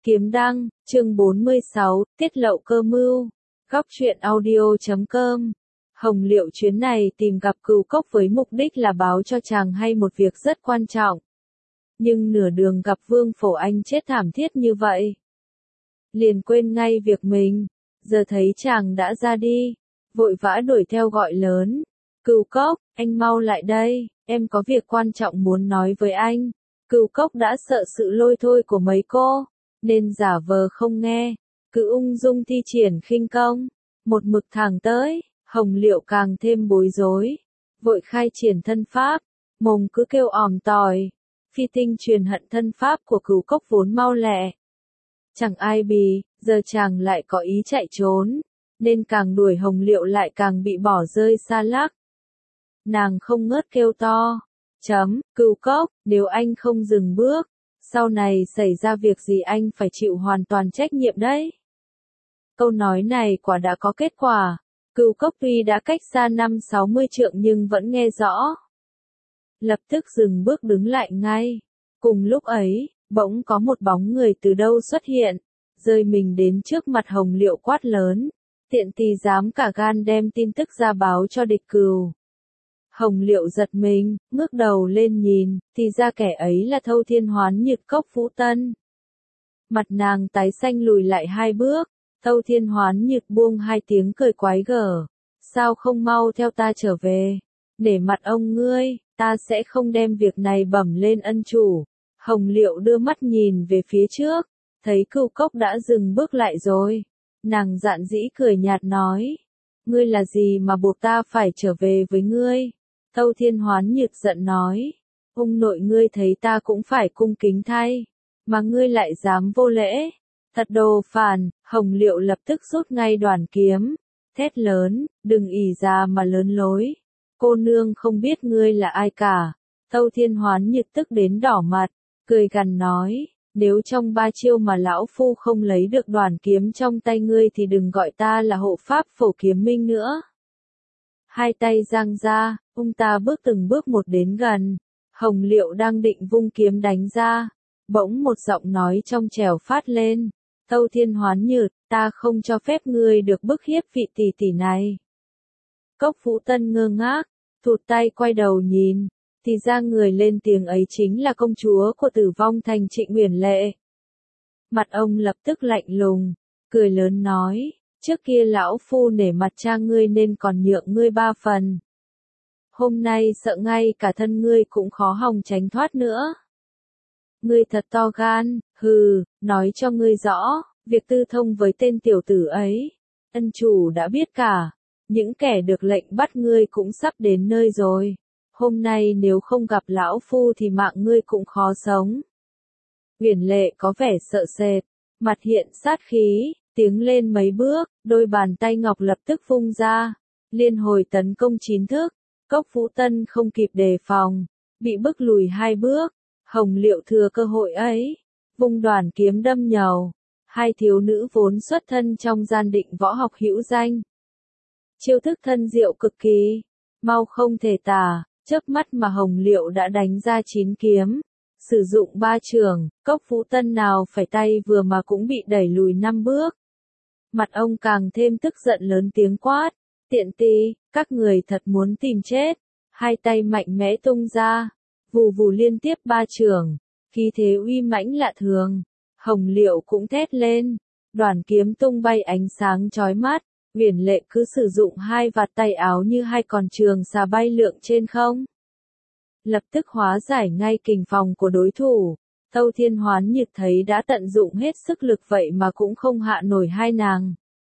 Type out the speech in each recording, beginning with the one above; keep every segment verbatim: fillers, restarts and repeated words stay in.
Kiếm đăng, chương bốn mươi sáu, tiết lộ cơ mưu. Góc truyện audio chấm com. Hồng Liệu chuyến này tìm gặp Cửu Cốc với mục đích là báo cho chàng hay một việc rất quan trọng. Nhưng nửa đường gặp Vương Phổ Anh chết thảm thiết như vậy. Liền quên ngay việc mình, giờ thấy chàng đã ra đi, vội vã đuổi theo gọi lớn. Cửu Cốc, anh mau lại đây, em có việc quan trọng muốn nói với anh. Cửu Cốc đã sợ sự lôi thôi của mấy cô, nên giả vờ không nghe, cứ ung dung thi triển khinh công, một mực thẳng tới. Hồng Liệu càng thêm bối rối, vội khai triển thân pháp, mồm cứ kêu òm tòi. Phi tinh truyền hận thân pháp của Cửu Cốc vốn mau lẹ, chẳng ai bì, giờ chàng lại có ý chạy trốn, nên càng đuổi Hồng Liệu lại càng bị bỏ rơi xa lắc. Nàng không ngớt kêu to, chấm, Cửu Cốc, nếu anh không dừng bước, sau này xảy ra việc gì anh phải chịu hoàn toàn trách nhiệm đấy. Câu nói này quả đã có kết quả, Cửu Cốc tuy đã cách xa năm sáu mươi trượng nhưng vẫn nghe rõ. Lập tức dừng bước đứng lại ngay. Cùng lúc ấy, bỗng có một bóng người từ đâu xuất hiện, rơi mình đến trước mặt Hồng Liệu quát lớn, tiện tì dám cả gan đem tin tức ra báo cho địch cừu. Hồng Liệu giật mình, ngước đầu lên nhìn, thì ra kẻ ấy là Thâu Thiên Hoán Nhược Cốc Vũ Tân. Mặt nàng tái xanh lùi lại hai bước, Thâu Thiên Hoán Nhược buông hai tiếng cười quái gở, sao không mau theo ta trở về, để mặt ông ngươi, ta sẽ không đem việc này bẩm lên ân chủ. Hồng Liệu đưa mắt nhìn về phía trước, thấy Cửu Cốc đã dừng bước lại rồi, nàng dạn dĩ cười nhạt nói, ngươi là gì mà buộc ta phải trở về với ngươi? Thâu Thiên Hoán Nhược giận nói, ông nội ngươi thấy ta cũng phải cung kính thay, mà ngươi lại dám vô lễ, thật đồ phản. Hồng Liệu lập tức rút ngay đoản kiếm, thét lớn, đừng ỷ già mà lớn lối, cô nương không biết ngươi là ai cả. Thâu Thiên Hoán Nhược tức đến đỏ mặt, cười gằn nói, nếu trong ba chiêu mà lão phu không lấy được đoản kiếm trong tay ngươi thì đừng gọi ta là hộ pháp Phổ Kiếm Minh nữa. Hai tay giang ra, ông ta bước từng bước một đến gần. Hồng Liệu đang định vung kiếm đánh ra, bỗng một giọng nói trong trẻo phát lên, Thâu Thiên Hoán Nhược, ta không cho phép ngươi được bức hiếp vị tỷ tỷ này. Cốc Vũ Tân ngơ ngác, thụt tay quay đầu nhìn, thì ra người lên tiếng ấy chính là công chúa của Tử Vong Thành Trịnh Uyển Lệ. Mặt ông lập tức lạnh lùng, cười lớn nói, trước kia lão phu nể mặt cha ngươi nên còn nhượng ngươi ba phần. Hôm nay sợ ngay cả thân ngươi cũng khó hòng tránh thoát nữa. Ngươi thật to gan, hừ, nói cho ngươi rõ, việc tư thông với tên tiểu tử ấy, ân chủ đã biết cả, những kẻ được lệnh bắt ngươi cũng sắp đến nơi rồi. Hôm nay nếu không gặp lão phu thì mạng ngươi cũng khó sống. Uyển Lệ có vẻ sợ sệt, mặt hiện sát khí, tiến lên mấy bước, đôi bàn tay ngọc lập tức vung ra, liên hồi tấn công chín thức. Cốc Vũ Tân không kịp đề phòng, bị bức lùi hai bước. Hồng Liệu thừa cơ hội ấy, vung đoản kiếm đâm nhầu. Hai thiếu nữ vốn xuất thân trong gian định võ học hữu danh, chiêu thức thân diệu cực kỳ, mau không thể tả. Chớp mắt mà Hồng Liệu đã đánh ra chín kiếm, sử dụng ba chưởng, Cốc Vũ Tân nào phải tay vừa mà cũng bị đẩy lùi năm bước. Mặt ông càng thêm tức giận lớn tiếng quát, tiện tì, các người thật muốn tìm chết. Hai tay mạnh mẽ tung ra, vù vù liên tiếp ba chưởng, khí thế uy mãnh lạ thường. Hồng Liệu cũng thét lên, đoản kiếm tung bay ánh sáng chói mắt. Uyển Lệ cứ sử dụng hai vạt tay áo như hai con trường xà bay lượn trên không, lập tức hóa giải ngay kình phòng của đối thủ. Thâu Thiên Hoán Nhược thấy đã tận dụng hết sức lực vậy mà cũng không hạ nổi hai nàng.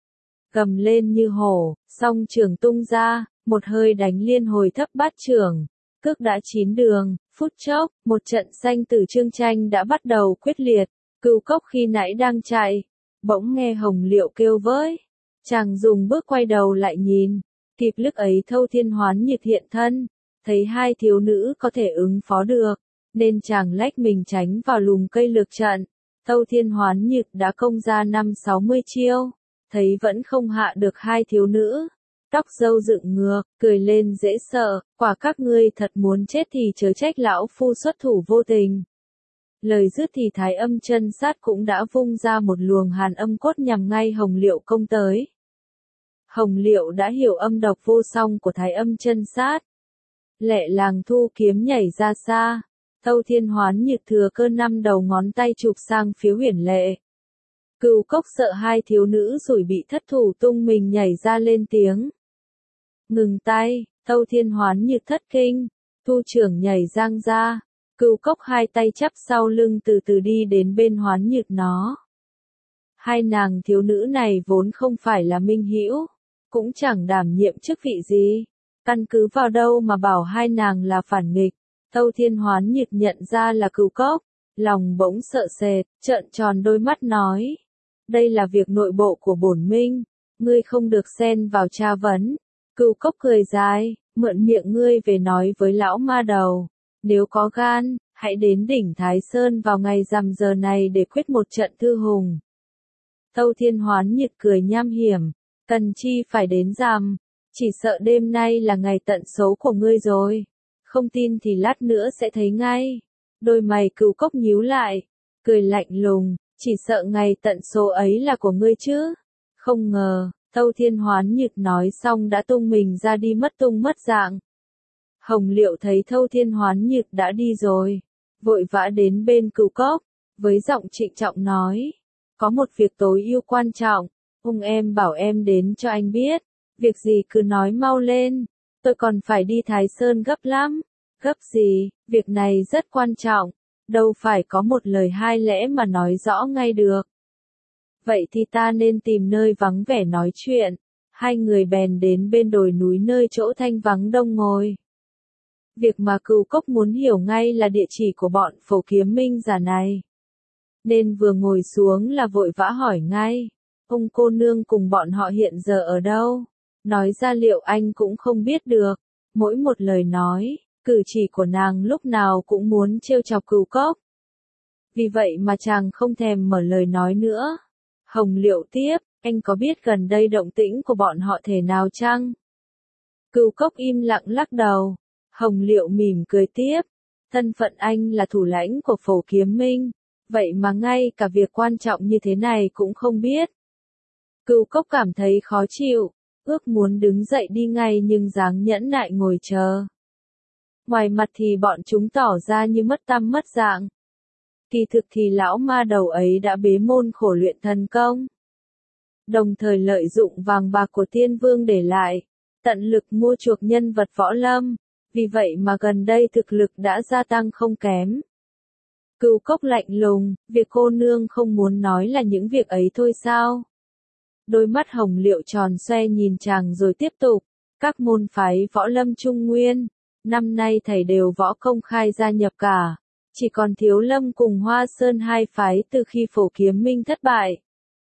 Gầm lên như hổ, song trường tung ra, một hơi đánh liên hồi thấp bát chưởng, cước đã chín đường. Phút chốc, một trận sanh tử chương tranh đã bắt đầu quyết liệt. Cửu Cốc khi nãy đang chạy, bỗng nghe Hồng Liệu kêu với, chàng dùng bước quay đầu lại nhìn, kịp lúc ấy Thâu Thiên Hoán Nhược hiện thân, thấy hai thiếu nữ có thể ứng phó được, nên chàng lách mình tránh vào lùm cây lược trận. Thâu Thiên Hoán Nhược đã công ra năm sáu mươi chiêu, thấy vẫn không hạ được hai thiếu nữ, tóc râu dựng ngược, cười lên dễ sợ, quả các ngươi thật muốn chết thì chớ trách lão phu xuất thủ vô tình. Lời dứt thì Thái Âm chân sát cũng đã vung ra một luồng hàn âm cốt nhằm ngay Hồng Liệu công tới. Hồng Liệu đã hiểu âm độc vô song của Thái Âm chân sát. Lẹ làng thu kiếm nhảy ra xa, Tâu Thiên Hoán Nhược thừa cơ năm đầu ngón tay chụp sang phía Huyền Lệ. Cửu Cốc sợ hai thiếu nữ rồi bị thất thủ tung mình nhảy ra lên tiếng. Ngừng tay, Tâu Thiên Hoán Nhược thất kinh, thu trưởng nhảy giang ra. Cửu Cốc hai tay chắp sau lưng từ từ đi đến bên Hoán Nhược nó. Hai nàng thiếu nữ này vốn không phải là minh hữu, cũng chẳng đảm nhiệm chức vị gì, căn cứ vào đâu mà bảo hai nàng là phản nghịch. Tâu Thiên Hoán Nhược nhận ra là Cửu Cốc, lòng bỗng sợ sệt, trợn tròn đôi mắt nói: đây là việc nội bộ của bổn minh, ngươi không được xen vào tra vấn. Cửu Cốc cười dài, mượn miệng ngươi về nói với lão ma đầu. Nếu có gan, hãy đến đỉnh Thái Sơn vào ngày rằm giờ này để quyết một trận thư hùng. Tâu Thiên Hoán Nhược cười nham hiểm, cần chi phải đến rằm, chỉ sợ đêm nay là ngày tận số của ngươi rồi. Không tin thì lát nữa sẽ thấy ngay. Đôi mày Cửu Cốc nhíu lại, cười lạnh lùng, chỉ sợ ngày tận số ấy là của ngươi chứ. Không ngờ, Tâu Thiên Hoán Nhược nói xong đã tung mình ra đi mất tung mất dạng. Hồng Liệu thấy Tâu Thiên Hoán Nhược đã đi rồi, vội vã đến bên Cửu Cốc, với giọng trịnh trọng nói: có một việc tối ưu quan trọng, ông em bảo em đến cho anh biết, việc gì cứ nói mau lên, tôi còn phải đi Thái Sơn gấp lắm. Gấp gì, việc này rất quan trọng, đâu phải có một lời hai lẽ mà nói rõ ngay được. Vậy thì ta nên tìm nơi vắng vẻ nói chuyện. Hai người bèn đến bên đồi núi nơi chỗ thanh vắng đông ngồi. Việc mà Cửu Cốc muốn hiểu ngay là địa chỉ của bọn Phổ Kiếm Minh giả này. Nên vừa ngồi xuống là vội vã hỏi ngay: ông cô nương cùng bọn họ hiện giờ ở đâu? Nói ra liệu anh cũng không biết được. Mỗi một lời nói, cử chỉ của nàng lúc nào cũng muốn trêu chọc Cửu Cốc. Vì vậy mà chàng không thèm mở lời nói nữa. Hồng Liệu tiếp: anh có biết gần đây động tĩnh của bọn họ thế nào chăng? Cửu Cốc im lặng lắc đầu. Hồng Liệu mỉm cười tiếp: thân phận anh là thủ lãnh của Phổ Kiếm Minh, vậy mà ngay cả việc quan trọng như thế này cũng không biết. Cửu Cốc cảm thấy khó chịu, ước muốn đứng dậy đi ngay nhưng dáng nhẫn nại ngồi chờ. Ngoài mặt thì bọn chúng tỏ ra như mất tăm mất dạng. Kỳ thực thì lão ma đầu ấy đã bế môn khổ luyện thần công. Đồng thời lợi dụng vàng bạc của Tiên Vương để lại, tận lực mua chuộc nhân vật võ lâm, vì vậy mà gần đây thực lực đã gia tăng không kém. Cửu Cốc lạnh lùng, việc cô nương không muốn nói là những việc ấy thôi sao? Đôi mắt Hồng Liệu tròn xoe nhìn chàng rồi tiếp tục: các môn phái võ lâm Trung Nguyên, năm nay thầy đều võ công khai gia nhập cả, chỉ còn Thiếu Lâm cùng Hoa Sơn hai phái từ khi Phổ Kiếm Minh thất bại.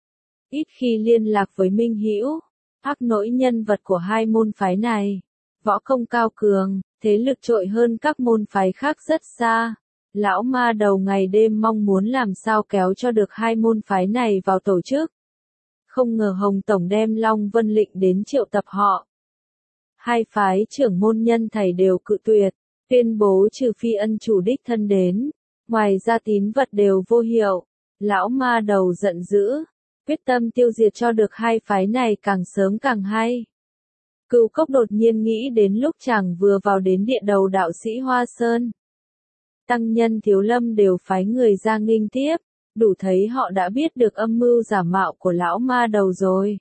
Ít khi liên lạc với Minh Hữu, ác nỗi nhân vật của hai môn phái này, võ công cao cường, thế lực trội hơn các môn phái khác rất xa. Lão ma đầu ngày đêm mong muốn làm sao kéo cho được hai môn phái này vào tổ chức. Không ngờ Hồng Tổng đem Long Vân Lệnh đến triệu tập họ. Hai phái trưởng môn nhân thầy đều cự tuyệt, tuyên bố trừ phi ân chủ đích thân đến, ngoài ra tín vật đều vô hiệu. Lão ma đầu giận dữ, quyết tâm tiêu diệt cho được hai phái này càng sớm càng hay. Cửu Cốc đột nhiên nghĩ đến lúc chàng vừa vào đến địa đầu đạo sĩ Hoa Sơn. Tăng nhân Thiếu Lâm đều phái người ra nghênh tiếp, đủ thấy họ đã biết được âm mưu giả mạo của lão ma đầu rồi.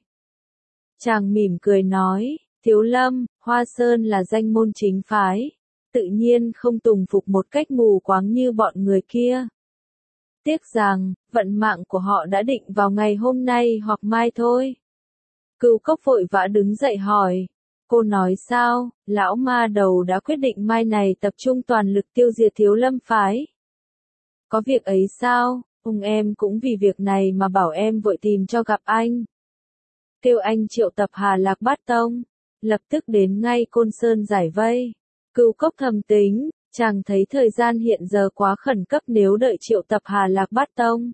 Chàng mỉm cười nói: Thiếu Lâm, Hoa Sơn là danh môn chính phái, tự nhiên không tùng phục một cách mù quáng như bọn người kia. Tiếc rằng, vận mạng của họ đã định vào ngày hôm nay hoặc mai thôi. Cửu Cốc vội vã đứng dậy hỏi: cô nói sao? Lão ma đầu đã quyết định mai này tập trung toàn lực tiêu diệt Thiếu Lâm phái. Có việc ấy sao? Ông em cũng vì việc này mà bảo em vội tìm cho gặp anh. Kêu anh triệu tập Hà Lạc Bát Tông, lập tức đến ngay Côn Sơn giải vây. Cửu Cốc thầm tính, chàng thấy thời gian hiện giờ quá khẩn cấp, nếu đợi triệu tập Hà Lạc Bát Tông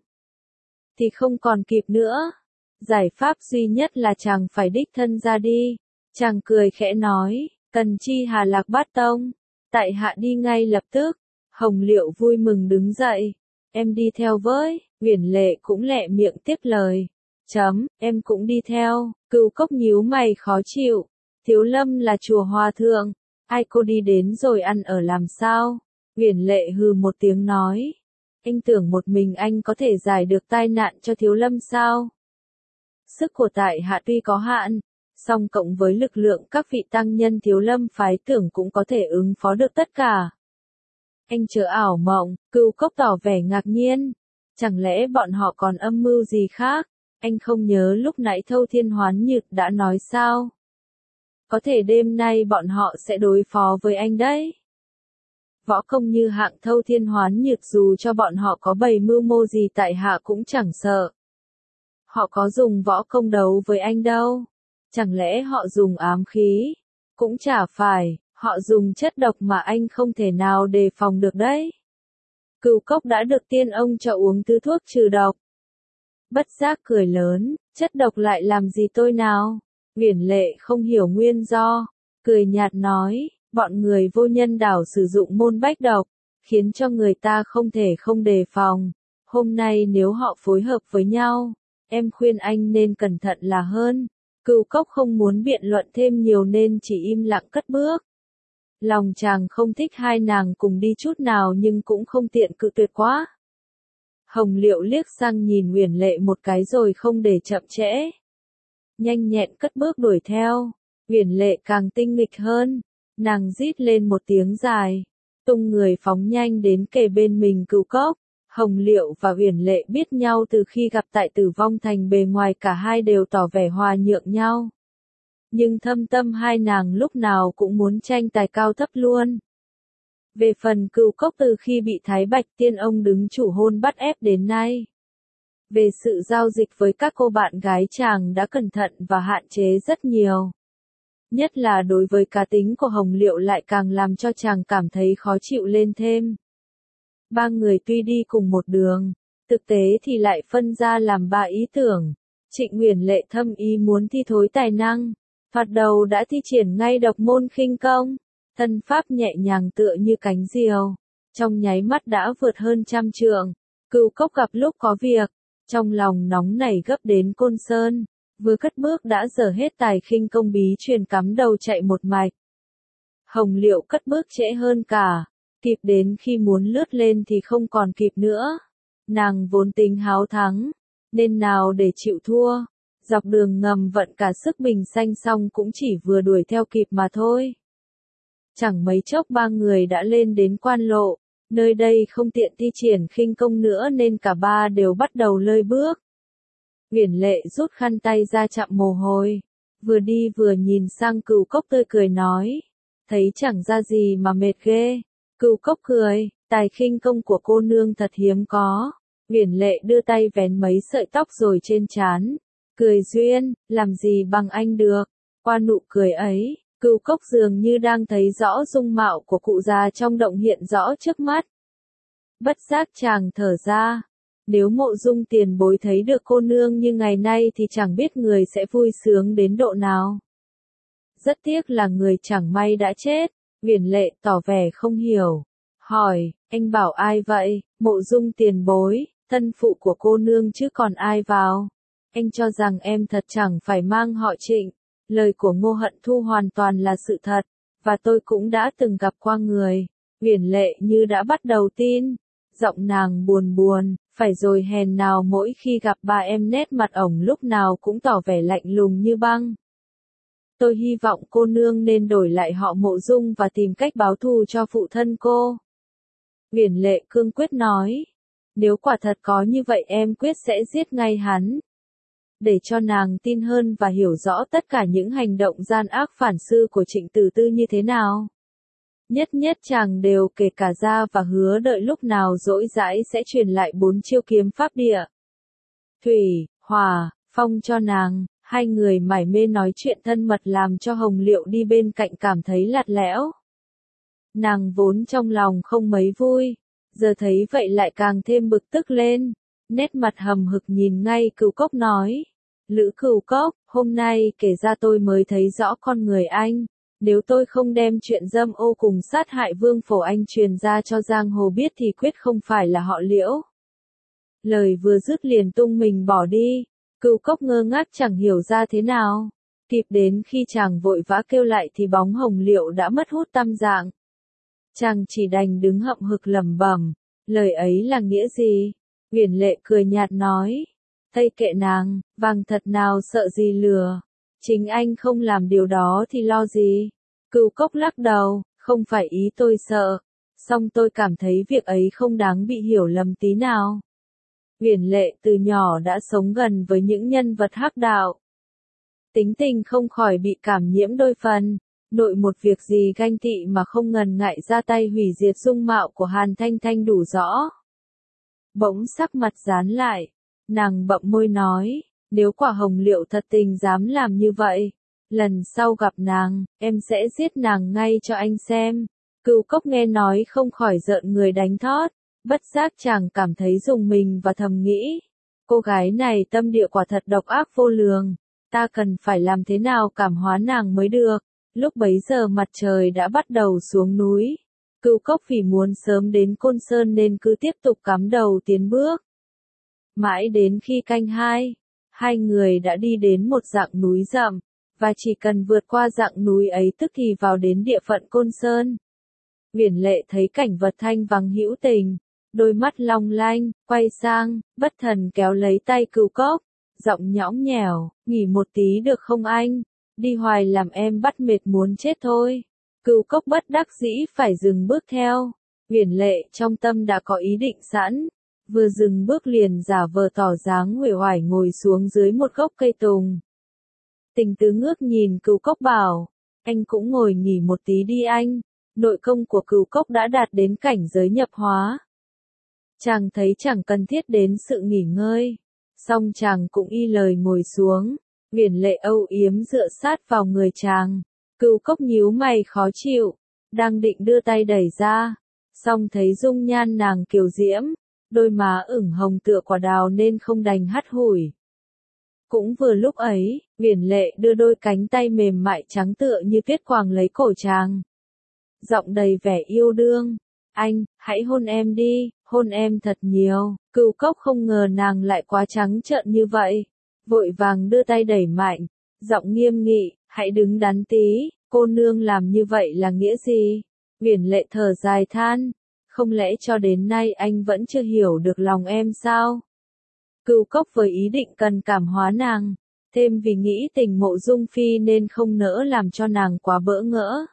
thì không còn kịp nữa. Giải pháp duy nhất là chàng phải đích thân ra đi. Chàng cười khẽ nói: cần chi Hà Lạc Bát Tông, tại hạ đi ngay lập tức. Hồng Liệu vui mừng đứng dậy, em đi theo với, Uyển Lệ cũng lẹ miệng tiếp lời. Chấm, em cũng đi theo, Cửu Cốc nhíu mày khó chịu. Thiếu Lâm là chùa Hòa Thượng, ai cô đi đến rồi ăn ở làm sao? Uyển Lệ hừ một tiếng nói. Anh tưởng một mình anh có thể giải được tai nạn cho Thiếu Lâm sao? Sức của tại hạ tuy có hạn, song cộng với lực lượng các vị tăng nhân Thiếu Lâm phái tưởng cũng có thể ứng phó được tất cả. Anh chớ ảo mộng, Cửu Cốc tỏ vẻ ngạc nhiên. Chẳng lẽ bọn họ còn âm mưu gì khác? Anh không nhớ lúc nãy Thâu Thiên Hoán Nhược đã nói sao? Có thể đêm nay bọn họ sẽ đối phó với anh đấy. Võ công như hạng Thâu Thiên Hoán Nhược dù cho bọn họ có bày mưu mô gì tại hạ cũng chẳng sợ. Họ có dùng võ công đấu với anh đâu. Chẳng lẽ họ dùng ám khí? Cũng chả phải, họ dùng chất độc mà anh không thể nào đề phòng được đấy. Cửu Cốc đã được tiên ông cho uống thứ thuốc trừ độc. Bất giác cười lớn, chất độc lại làm gì tôi nào? Uyển Lệ không hiểu nguyên do, cười nhạt nói, bọn người vô nhân đảo sử dụng môn bách độc, khiến cho người ta không thể không đề phòng. Hôm nay nếu họ phối hợp với nhau, em khuyên anh nên cẩn thận là hơn. Cửu Cốc không muốn biện luận thêm nhiều nên chỉ im lặng cất bước. Lòng chàng không thích hai nàng cùng đi chút nào nhưng cũng không tiện cự tuyệt quá. Hồng Liệu liếc sang nhìn Uyển Lệ một cái rồi không để chậm trễ. Nhanh nhẹn cất bước đuổi theo. Uyển Lệ càng tinh nghịch hơn. Nàng rít lên một tiếng dài. Tung người phóng nhanh đến kề bên mình Cửu Cốc. Hồng Liệu và Uyển Lệ biết nhau từ khi gặp tại Tử Vong Thành, bề ngoài cả hai đều tỏ vẻ hòa nhượng nhau. Nhưng thâm tâm hai nàng lúc nào cũng muốn tranh tài cao thấp luôn. Về phần Cửu Cốc, từ khi bị Thái Bạch Tiên Ông đứng chủ hôn bắt ép đến nay, về sự giao dịch với các cô bạn gái chàng đã cẩn thận và hạn chế rất nhiều. Nhất là đối với cá tính của Hồng Liệu lại càng làm cho chàng cảm thấy khó chịu lên thêm. Ba người tuy đi cùng một đường, thực tế thì lại phân ra làm ba ý tưởng. Trịnh Uyển Lệ thâm ý muốn thi thối tài năng, thoạt đầu đã thi triển ngay độc môn khinh công, thân pháp nhẹ nhàng tựa như cánh diều, trong nháy mắt đã vượt hơn trăm trượng. Cửu Cốc gặp lúc có việc, trong lòng nóng nảy gấp đến côn sơn, vừa cất bước đã dở hết tài khinh công bí truyền cắm đầu chạy một mạch. Hồng Liệu cất bước trễ hơn cả, kịp đến khi muốn lướt lên thì không còn kịp nữa. Nàng vốn tính háo thắng, nên nào để chịu thua, dọc đường ngầm vận cả sức bình xanh xong cũng chỉ vừa đuổi theo kịp mà thôi. Chẳng mấy chốc ba người đã lên đến quan lộ, nơi đây không tiện thi triển khinh công nữa nên cả ba đều bắt đầu lơi bước. Uyển Lệ rút khăn tay ra chặm mồ hôi, vừa đi vừa nhìn sang Cửu Cốc tươi cười nói, thấy chẳng ra gì mà mệt ghê. Cửu Cốc cười, tài khinh công của cô nương thật hiếm có. Uyển Lệ đưa tay vén mấy sợi tóc rồi trên trán, cười duyên, làm gì bằng anh được. Qua nụ cười ấy, Cửu Cốc dường như đang thấy rõ dung mạo của cụ già trong động hiện rõ trước mắt. Bất giác chàng thở ra, nếu Mộ Dung tiền bối thấy được cô nương như ngày nay thì chẳng biết người sẽ vui sướng đến độ nào. Rất tiếc là người chẳng may đã chết. Uyển Lệ tỏ vẻ không hiểu, hỏi, anh bảo ai vậy? Mộ Dung tiền bối, thân phụ của cô nương chứ còn ai vào? Anh cho rằng em thật chẳng phải mang họ Trịnh. Lời của Ngô Hận Thu hoàn toàn là sự thật, và tôi cũng đã từng gặp qua người. Uyển Lệ như đã bắt đầu tin, giọng nàng buồn buồn, phải rồi hèn nào mỗi khi gặp ba em nét mặt ổng lúc nào cũng tỏ vẻ lạnh lùng như băng. Tôi hy vọng cô nương nên đổi lại họ Mộ Dung và tìm cách báo thù cho phụ thân cô. Uyển Lệ cương quyết nói, nếu quả thật có như vậy em quyết sẽ giết ngay hắn. Để cho nàng tin hơn và hiểu rõ tất cả những hành động gian ác phản sư của Trịnh Tử Tư như thế nào. Nhất nhất chàng đều kể cả ra và hứa đợi lúc nào rỗi rãi sẽ truyền lại bốn chiêu kiếm pháp địa. Thủy, hỏa, phong cho nàng. Hai người mải mê nói chuyện thân mật làm cho Hồng Liệu đi bên cạnh cảm thấy lạt lẽo. Nàng vốn trong lòng không mấy vui, giờ thấy vậy lại càng thêm bực tức lên. Nét mặt hầm hực nhìn ngay Cửu Cốc nói, Lữ Cửu Cốc, hôm nay kể ra tôi mới thấy rõ con người anh. Nếu tôi không đem chuyện dâm ô cùng sát hại Vương Phổ Anh truyền ra cho giang hồ biết thì quyết không phải là họ Liễu. Lời vừa dứt liền tung mình bỏ đi, Cửu Cốc ngơ ngác chẳng hiểu ra thế nào. Kịp đến khi chàng vội vã kêu lại thì bóng Hồng Liệu đã mất hút tăm dạng. Chàng chỉ đành đứng hậm hực lẩm bẩm, lời ấy là nghĩa gì? Uyển Lệ cười nhạt nói, Tây kệ nàng, vàng thật nào sợ gì lừa, chính anh không làm điều đó thì lo gì? Cửu Cốc lắc đầu, không phải ý tôi sợ, song tôi cảm thấy việc ấy không đáng bị hiểu lầm tí nào. Uyển Lệ từ nhỏ đã sống gần với những nhân vật hắc đạo. Tính tình không khỏi bị cảm nhiễm đôi phần, nội một việc gì ganh tị mà không ngần ngại ra tay hủy diệt dung mạo của Hàn Thanh Thanh đủ rõ. Bỗng sắc mặt dán lại, nàng bậm môi nói, nếu quả Hồng Liệu thật tình dám làm như vậy, lần sau gặp nàng, em sẽ giết nàng ngay cho anh xem. Cửu Cốc nghe nói không khỏi rợn người đánh thót, bất giác chàng cảm thấy rùng mình và thầm nghĩ, cô gái này tâm địa quả thật độc ác vô lường, ta cần phải làm thế nào cảm hóa nàng mới được. Lúc bấy giờ mặt trời đã bắt đầu xuống núi. Cửu Cốc vì muốn sớm đến Côn Sơn nên cứ tiếp tục cắm đầu tiến bước. Mãi đến khi canh hai, hai người đã đi đến một dặng núi rậm, và chỉ cần vượt qua dặng núi ấy tức thì vào đến địa phận Côn Sơn. Uyển Lệ thấy cảnh vật thanh vắng hữu tình, đôi mắt long lanh, quay sang, bất thần kéo lấy tay Cửu Cốc, giọng nhõng nhẽo, nghỉ một tí được không anh? Đi hoài làm em bắt mệt muốn chết thôi. Cửu Cốc bất đắc dĩ phải dừng bước theo. Uyển Lệ trong tâm đã có ý định sẵn, vừa dừng bước liền giả vờ tỏ dáng uể oải ngồi xuống dưới một gốc cây tùng. Tình Tứ ngước nhìn Cửu Cốc bảo, anh cũng ngồi nghỉ một tí đi anh. Nội công của Cửu Cốc đã đạt đến cảnh giới nhập hóa. Chàng thấy chẳng cần thiết đến sự nghỉ ngơi, song chàng cũng y lời ngồi xuống. Uyển Lệ âu yếm dựa sát vào người chàng, Cửu Cốc nhíu mày khó chịu, đang định đưa tay đẩy ra, song thấy dung nhan nàng kiều diễm, đôi má ửng hồng tựa quả đào nên không đành hắt hủi. Cũng vừa lúc ấy, Uyển Lệ đưa đôi cánh tay mềm mại trắng tựa như tuyết quàng lấy cổ chàng. Giọng đầy vẻ yêu đương, anh, hãy hôn em đi, hôn em thật nhiều. Cửu Cốc không ngờ nàng lại quá trắng trợn như vậy, vội vàng đưa tay đẩy mạnh, giọng nghiêm nghị, hãy đứng đắn tí, cô nương làm như vậy là nghĩa gì? Uyển Lệ thở dài than, không lẽ cho đến nay anh vẫn chưa hiểu được lòng em sao? Cửu Cốc với ý định cần cảm hóa nàng, thêm vì nghĩ tình mộ dung phi nên không nỡ làm cho nàng quá bỡ ngỡ.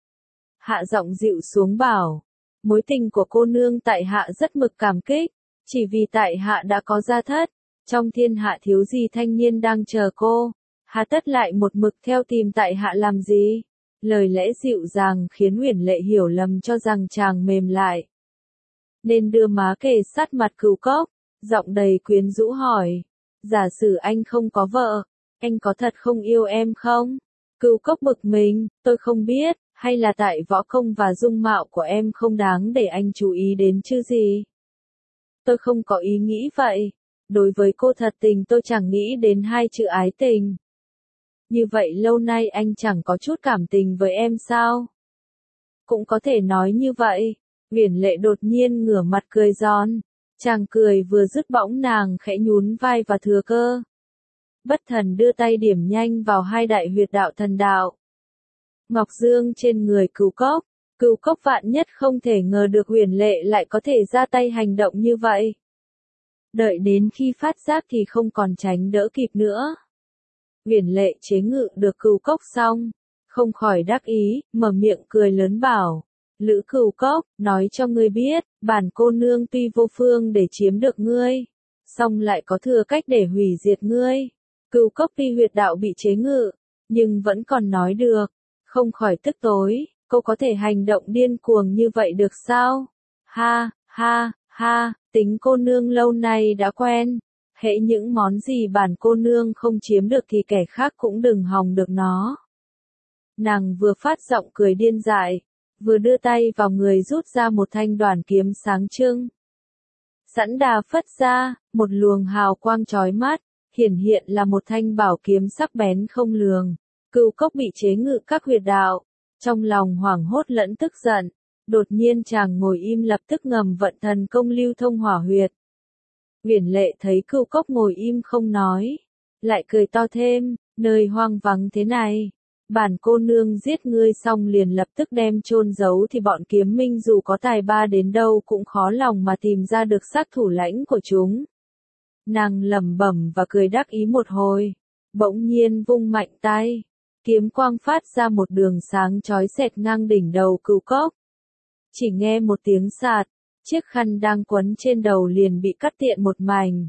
Hạ giọng dịu xuống bảo, mối tình của cô nương tại hạ rất mực cảm kích, chỉ vì tại hạ đã có gia thất, trong thiên hạ thiếu gì thanh niên đang chờ cô, hà tất lại một mực theo tìm tại hạ làm gì? Lời lẽ dịu dàng khiến Uyển Lệ hiểu lầm cho rằng chàng mềm lại, nên đưa má kề sát mặt Cửu Cốc, giọng đầy quyến rũ hỏi, giả sử anh không có vợ, anh có thật không yêu em không? Cửu Cốc bực mình, tôi không biết, hay là tại võ công và dung mạo của em không đáng để anh chú ý đến chứ gì? Tôi không có ý nghĩ vậy, đối với cô thật tình tôi chẳng nghĩ đến hai chữ ái tình. Như vậy lâu nay anh chẳng có chút cảm tình với em sao? Cũng có thể nói như vậy. Uyển Lệ đột nhiên ngửa mặt cười giòn, chàng cười vừa dứt bỗng nàng khẽ nhún vai và thừa cơ. Bất thần đưa tay điểm nhanh vào hai đại huyệt đạo thần đạo. Ngọc Dương trên người Cửu Cốc, Cửu Cốc vạn nhất không thể ngờ được Uyển Lệ lại có thể ra tay hành động như vậy. Đợi đến khi phát giác thì không còn tránh đỡ kịp nữa. Uyển Lệ chế ngự được Cửu Cốc xong, không khỏi đắc ý, mở miệng cười lớn bảo, Lữ Cửu Cốc, nói cho ngươi biết, bản cô nương tuy vô phương để chiếm được ngươi, song lại có thừa cách để hủy diệt ngươi. Cửu Cốc tuy huyệt đạo bị chế ngự, nhưng vẫn còn nói được, không khỏi tức tối, cô có thể hành động điên cuồng như vậy được sao? Ha, ha, ha, tính cô nương lâu nay đã quen, hễ những món gì bản cô nương không chiếm được thì kẻ khác cũng đừng hòng được nó. Nàng vừa phát giọng cười điên dại, vừa đưa tay vào người rút ra một thanh đoản kiếm sáng trưng. Sẵn đà phất ra, một luồng hào quang chói mắt, hiển hiện là một thanh bảo kiếm sắc bén không lường. Cửu Cốc bị chế ngự các huyệt đạo, trong lòng hoảng hốt lẫn tức giận, đột nhiên chàng ngồi im lập tức ngầm vận thần công lưu thông hỏa huyệt. Uyển Lệ thấy Cửu Cốc ngồi im không nói, lại cười to thêm, nơi hoang vắng thế này, bản cô nương giết ngươi xong liền lập tức đem chôn giấu thì bọn kiếm minh dù có tài ba đến đâu cũng khó lòng mà tìm ra được sát thủ lãnh của chúng. Nàng lẩm bẩm và cười đắc ý một hồi, bỗng nhiên vung mạnh tay, kiếm quang phát ra một đường sáng chói xẹt ngang đỉnh đầu Cửu Cốc. Chỉ nghe một tiếng sạt, chiếc khăn đang quấn trên đầu liền bị cắt tiện một mảnh.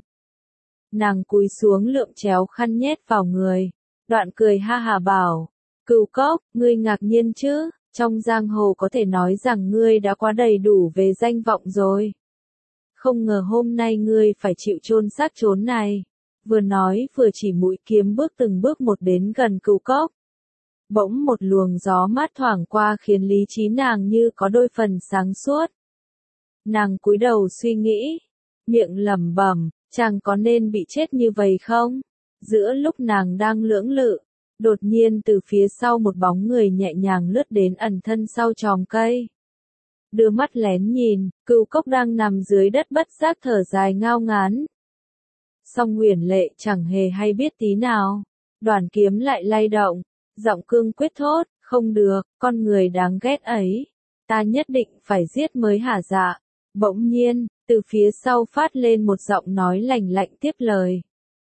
Nàng cúi xuống lượm chéo khăn nhét vào người, đoạn cười ha hà bảo, Cửu Cốc, ngươi ngạc nhiên chứ, trong giang hồ có thể nói rằng ngươi đã quá đầy đủ về danh vọng rồi. Không ngờ hôm nay ngươi phải chịu chôn xác chốn này. Vừa nói vừa chỉ mũi kiếm bước từng bước một đến gần Cửu Cốc. Bỗng một luồng gió mát thoảng qua khiến lý trí nàng như có đôi phần sáng suốt. Nàng cúi đầu suy nghĩ, miệng lẩm bẩm, chàng có nên bị chết như vậy không? Giữa lúc nàng đang lưỡng lự, đột nhiên từ phía sau một bóng người nhẹ nhàng lướt đến ẩn thân sau chòm cây. Đưa mắt lén nhìn, Cửu Cốc đang nằm dưới đất bất giác thở dài ngao ngán. Song Uyển Lệ chẳng hề hay biết tí nào, đoàn kiếm lại lay động, giọng cương quyết thốt, không được, con người đáng ghét ấy, ta nhất định phải giết mới hả dạ. Bỗng nhiên, từ phía sau phát lên một giọng nói lành lạnh tiếp lời.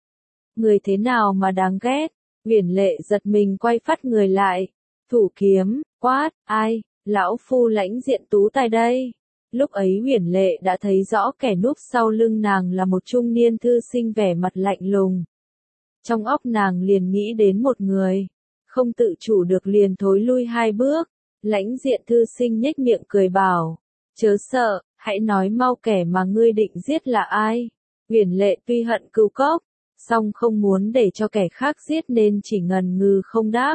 Người thế nào mà đáng ghét? Uyển Lệ giật mình quay phát người lại, thủ kiếm, quát, ai, lão phu Lãnh Diện Tú Tài đây. Lúc ấy Uyển Lệ đã thấy rõ kẻ núp sau lưng nàng là một trung niên thư sinh vẻ mặt lạnh lùng. Trong óc nàng liền nghĩ đến một người, không tự chủ được liền thối lui hai bước. Lãnh Diện thư sinh nhếch miệng cười bảo, chớ sợ, hãy nói mau kẻ mà ngươi định giết là ai. Uyển Lệ tuy hận Cửu Cốc, song không muốn để cho kẻ khác giết nên chỉ ngần ngừ không đáp.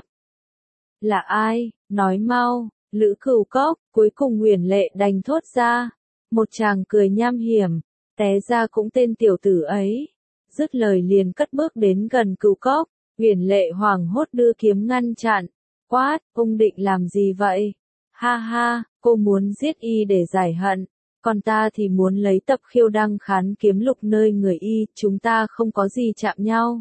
Là ai, nói mau. Lữ Cửu Cốc, cuối cùng Uyển Lệ đành thốt ra, một chàng cười nham hiểm, té ra cũng tên tiểu tử ấy. Dứt lời liền cất bước đến gần Cửu Cốc, Uyển Lệ hoảng hốt đưa kiếm ngăn chặn, quát, ông định làm gì vậy? Ha ha, cô muốn giết y để giải hận, còn ta thì muốn lấy tập khiêu đăng khán kiếm lục nơi người y, chúng ta không có gì chạm nhau.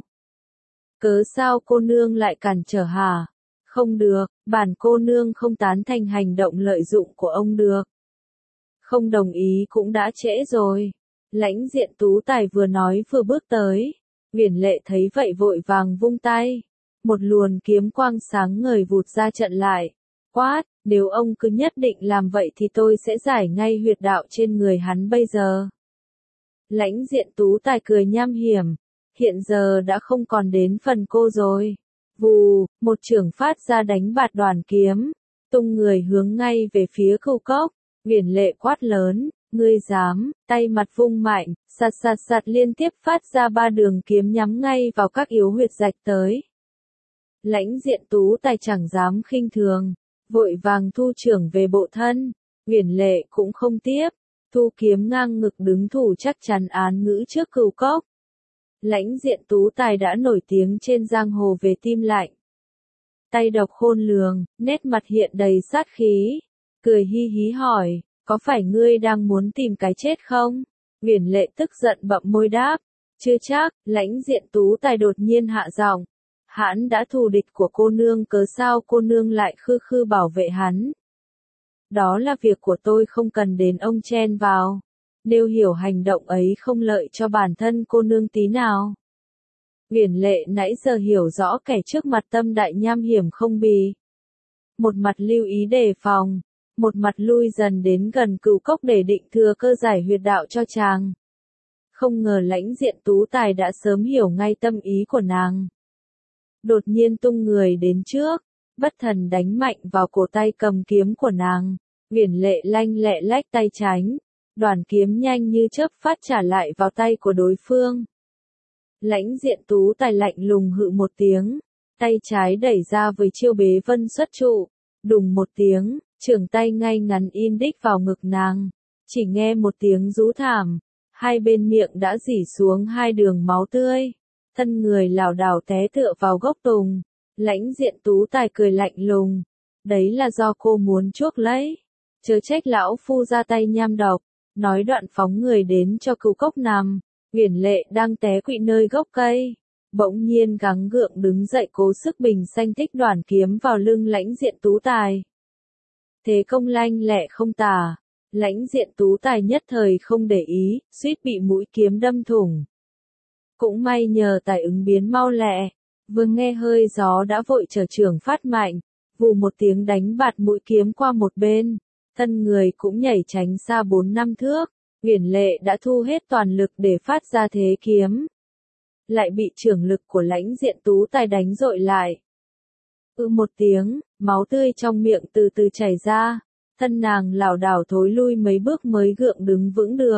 Cớ sao cô nương lại cản trở hả? Không được, bản cô nương không tán thành hành động lợi dụng của ông được. Không đồng ý cũng đã trễ rồi. Lãnh Diện Tú Tài vừa nói vừa bước tới. Uyển Lệ thấy vậy vội vàng vung tay. Một luồn kiếm quang sáng ngời vụt ra trận lại. Quát, nếu ông cứ nhất định làm vậy thì tôi sẽ giải ngay huyệt đạo trên người hắn bây giờ. Lãnh Diện Tú Tài cười nham hiểm. Hiện giờ đã không còn đến phần cô rồi. Vù, một chưởng phát ra đánh bạt đoàn kiếm, tung người hướng ngay về phía Cửu Cốc. Uyển Lệ quát lớn, ngươi dám, tay mặt vung mạnh, sạt sạt sạt liên tiếp phát ra ba đường kiếm nhắm ngay vào các yếu huyệt rạch tới. Lãnh Diện Tú Tài chẳng dám khinh thường, vội vàng thu chưởng về bộ thân. Uyển Lệ cũng không tiếp, thu kiếm ngang ngực đứng thủ chắc chắn án ngữ trước Cửu Cốc. Lãnh Diện Tú Tài đã nổi tiếng trên giang hồ về tim lạnh. Tay độc khôn lường, nét mặt hiện đầy sát khí. Cười hi hí hỏi, có phải ngươi đang muốn tìm cái chết không? Uyển Lệ tức giận bậm môi đáp, chưa chắc. Lãnh Diện Tú Tài đột nhiên hạ giọng, hắn đã thù địch của cô nương, cớ sao cô nương lại khư khư bảo vệ hắn? Đó là việc của tôi, không cần đến ông chen vào. Nếu hiểu hành động ấy không lợi cho bản thân cô nương tí nào. Uyển Lệ nãy giờ hiểu rõ kẻ trước mặt tâm đại nham hiểm không bì. Một mặt lưu ý đề phòng, một mặt lui dần đến gần Cửu Cốc để định thừa cơ giải huyệt đạo cho chàng. Không ngờ Lãnh Diện Tú Tài đã sớm hiểu ngay tâm ý của nàng. Đột nhiên tung người đến trước, bất thần đánh mạnh vào cổ tay cầm kiếm của nàng. Uyển Lệ lanh lẹ lách tay tránh. Đoàn kiếm nhanh như chớp phát trả lại vào tay của đối phương. Lãnh Diện Tú Tài lạnh lùng hự một tiếng, tay trái đẩy ra với chiêu bế vân xuất trụ, đùng một tiếng, chưởng tay ngay ngắn in đích vào ngực nàng. Chỉ nghe một tiếng rú thảm, hai bên miệng đã rỉ xuống hai đường máu tươi, thân người lảo đảo té tựa vào gốc tùng. Lãnh Diện Tú Tài cười lạnh lùng, đấy là do cô muốn chuốc lấy, chớ trách lão phu ra tay nham độc. Nói đoạn phóng người đến cho Cửu Cốc nằm. Uyển Lệ đang té quỵ nơi gốc cây, bỗng nhiên gắng gượng đứng dậy cố sức bình xanh thích đoàn kiếm vào lưng Lãnh Diện Tú Tài. Thế công lanh lẹ không tả, Lãnh Diện Tú Tài nhất thời không để ý, suýt bị mũi kiếm đâm thủng. Cũng may nhờ tài ứng biến mau lẹ, vừa nghe hơi gió đã vội trở trường phát mạnh, vù một tiếng đánh bạt mũi kiếm qua một bên, thân người cũng nhảy tránh xa bốn năm thước. Uyển Lệ đã thu hết toàn lực để phát ra thế kiếm, lại bị chưởng lực của Lãnh Diện Tú Tài đánh dội lại. Ư một tiếng, máu tươi trong miệng từ từ chảy ra, thân nàng lảo đảo thối lui mấy bước mới gượng đứng vững được.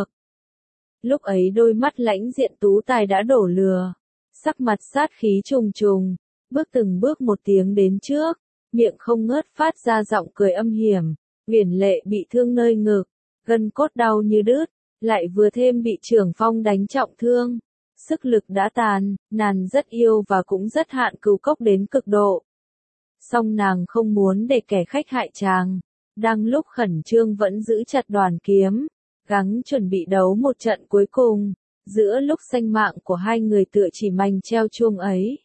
Lúc ấy đôi mắt Lãnh Diện Tú Tài đã đổ lừa, sắc mặt sát khí trùng trùng, bước từng bước một tiếng đến trước, miệng không ngớt phát ra giọng cười âm hiểm. Uyển Lệ bị thương nơi ngực, gân cốt đau như đứt, lại vừa thêm bị Trưởng Phong đánh trọng thương, sức lực đã tàn, nàng rất yêu và cũng rất hạn Cửu Cốc đến cực độ. Song nàng không muốn để kẻ khách hại chàng, đang lúc khẩn trương vẫn giữ chặt đoàn kiếm, gắng chuẩn bị đấu một trận cuối cùng, giữa lúc sinh mạng của hai người tựa chỉ manh treo chuông ấy.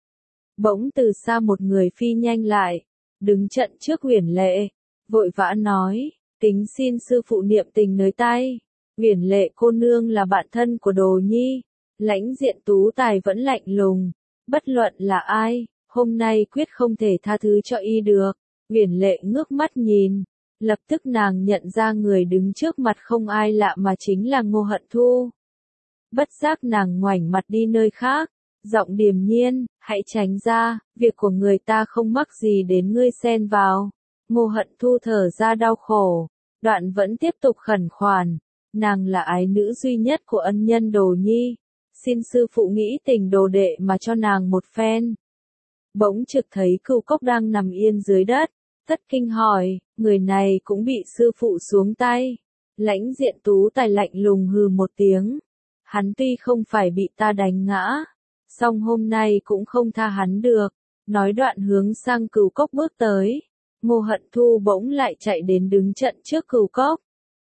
Bỗng từ xa một người phi nhanh lại, đứng chặn trước Uyển Lệ, vội vã nói, kính xin sư phụ niệm tình nới tay. Uyển Lệ cô nương là bạn thân của Đồ Nhi. Lãnh Diện Tú Tài vẫn lạnh lùng, bất luận là ai, hôm nay quyết không thể tha thứ cho y được. Uyển Lệ ngước mắt nhìn, lập tức nàng nhận ra người đứng trước mặt không ai lạ mà chính là Ngô Hận Thu. Bất giác nàng ngoảnh mặt đi nơi khác, giọng điềm nhiên, hãy tránh ra, việc của người ta không mắc gì đến ngươi xen vào. Ngô Hận Thu thở ra đau khổ, đoạn vẫn tiếp tục khẩn khoản, nàng là ái nữ duy nhất của ân nhân Đồ Nhi, xin sư phụ nghĩ tình đồ đệ mà cho nàng một phen. Bỗng trực thấy Cửu Cốc đang nằm yên dưới đất, thất kinh hỏi, người này cũng bị sư phụ xuống tay. Lãnh Diện Tú Tài lạnh lùng hừ một tiếng, hắn tuy không phải bị ta đánh ngã, song hôm nay cũng không tha hắn được. Nói đoạn hướng sang Cửu Cốc bước tới, Ngô Hận Thu bỗng lại chạy đến đứng chặn trước Cửu Cốc.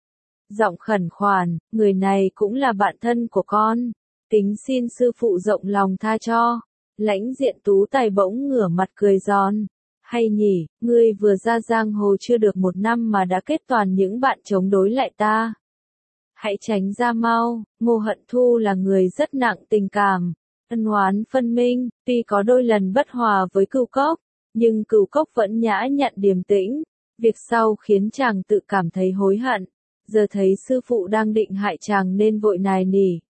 Giọng khẩn khoản, người này cũng là bạn thân của con, kính xin sư phụ rộng lòng tha cho. Lãnh Diện Tú Tài bỗng ngửa mặt cười giòn, hay nhỉ, ngươi vừa ra giang hồ chưa được một năm mà đã kết toàn những bạn chống đối lại ta. Hãy tránh ra mau. Ngô Hận Thu là người rất nặng tình cảm, ân oán phân minh, tuy có đôi lần bất hòa với Cửu Cốc, nhưng Cửu Cốc vẫn nhã nhặn điềm tĩnh, việc sau khiến chàng tự cảm thấy hối hận, giờ thấy sư phụ đang định hại chàng nên vội nài nỉ.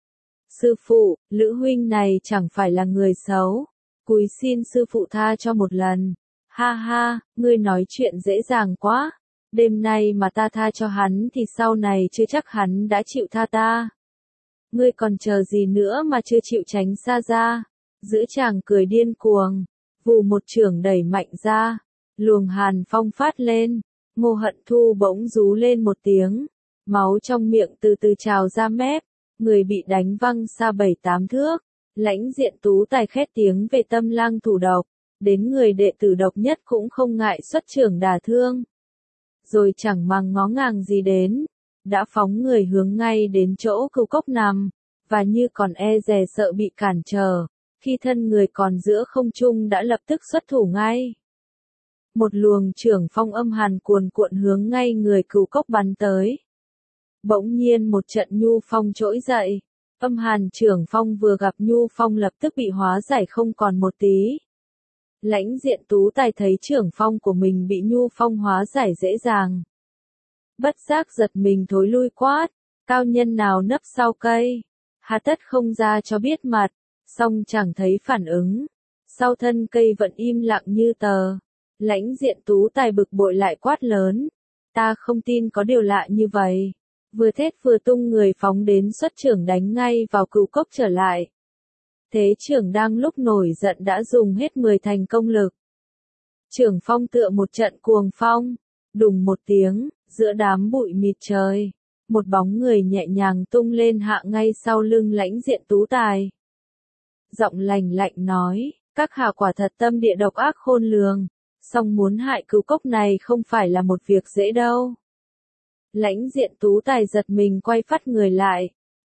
Sư phụ, Lữ huynh này chẳng phải là người xấu, cúi xin sư phụ tha cho một lần. Ha ha, ngươi nói chuyện dễ dàng quá, đêm nay mà ta tha cho hắn thì sau này chưa chắc hắn đã chịu tha ta. Ngươi còn chờ gì nữa mà chưa chịu tránh xa ra. Giữ chàng cười điên cuồng, vù một chưởng đẩy mạnh ra, luồng hàn phong phát lên, Ngô Hận Thu bỗng rú lên một tiếng, máu trong miệng từ từ trào ra mép, người bị đánh văng xa bảy tám thước. Lãnh Diện Tú Tài khét tiếng về tâm lang thủ độc, đến người đệ tử độc nhất cũng không ngại xuất chưởng đả thương. Rồi chẳng màng ngó ngàng gì đến, đã phóng người hướng ngay đến chỗ Cửu Cốc nằm, và như còn e dè sợ bị cản trở, khi thân người còn giữa không trung đã lập tức xuất thủ ngay. Một luồng chưởng phong âm hàn cuồn cuộn hướng ngay người Cửu Cốc bắn tới. Bỗng nhiên một trận nhu phong trỗi dậy, âm hàn chưởng phong vừa gặp nhu phong lập tức bị hóa giải không còn một tí. Lãnh Diện Tú Tài thấy chưởng phong của mình bị nhu phong hóa giải dễ dàng, bất giác giật mình thối lui quát, cao nhân nào nấp sau cây, hà tất không ra cho biết mặt. Song chẳng thấy phản ứng, sau thân cây vẫn im lặng như tờ. Lãnh Diện Tú Tài bực bội lại quát lớn, ta không tin có điều lạ như vậy. Vừa thét vừa tung người phóng đến xuất chưởng đánh ngay vào Cửu Cốc trở lại. Thế chưởng đang lúc nổi giận đã dùng hết mười thành công lực. Chưởng phong tựa một trận cuồng phong, đùng một tiếng, giữa đám bụi mịt trời, một bóng người nhẹ nhàng tung lên hạ ngay sau lưng Lãnh Diện Tú Tài. Giọng lành lạnh nói, các hạ quả thật tâm địa độc ác khôn lường, song muốn hại Cửu Cốc này không phải là một việc dễ đâu. Lãnh Diện Tú Tài giật mình quay phắt người lại,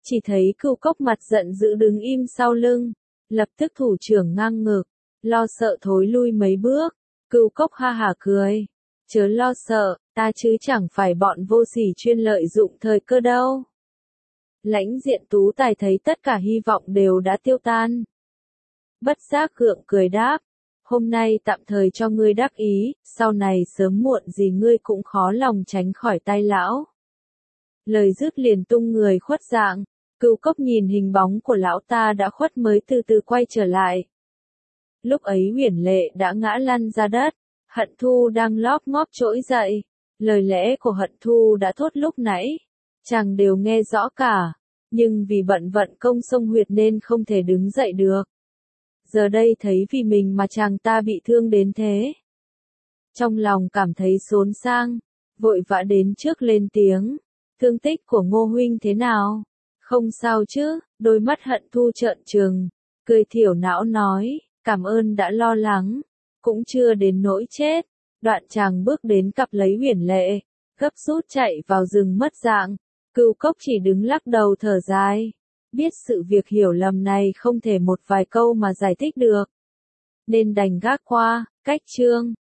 Chỉ thấy Cửu Cốc mặt giận dữ đứng im sau lưng, lập tức thủ trưởng ngang ngực, lo sợ thối lui mấy bước. Cửu Cốc ha hả cười, chớ lo sợ, ta chứ chẳng phải bọn vô sỉ chuyên lợi dụng thời cơ đâu. Lãnh Diện Tú Tài thấy tất cả hy vọng đều đã tiêu tan. Bất giác gượng cười đáp, hôm nay tạm thời cho ngươi đắc ý, sau này sớm muộn gì ngươi cũng khó lòng tránh khỏi tay lão. Lời dứt liền tung người khuất dạng, Cửu Cốc nhìn hình bóng của lão ta đã khuất mới từ từ quay trở lại. Lúc ấy Uyển Lệ đã ngã lăn ra đất, Hận Thu đang lóp ngóp trỗi dậy, lời lẽ của Hận Thu đã thốt lúc nãy, chàng đều nghe rõ cả, nhưng vì bận vận công sông huyệt nên không thể đứng dậy được. Giờ đây thấy vì mình mà chàng ta bị thương đến thế. Trong lòng cảm thấy xốn sang, vội vã đến trước lên tiếng, thương tích của Ngô huynh thế nào? Không sao chứ, đôi mắt Hận Thu trợn trừng, cười thiểu não nói, cảm ơn đã lo lắng, cũng chưa đến nỗi chết. Đoạn chàng bước đến cặp lấy Uyển Lệ, gấp rút chạy vào rừng mất dạng. Cửu Cốc chỉ đứng lắc đầu thở dài, biết sự việc hiểu lầm này không thể một vài câu mà giải thích được, nên đành gác qua. Cách chương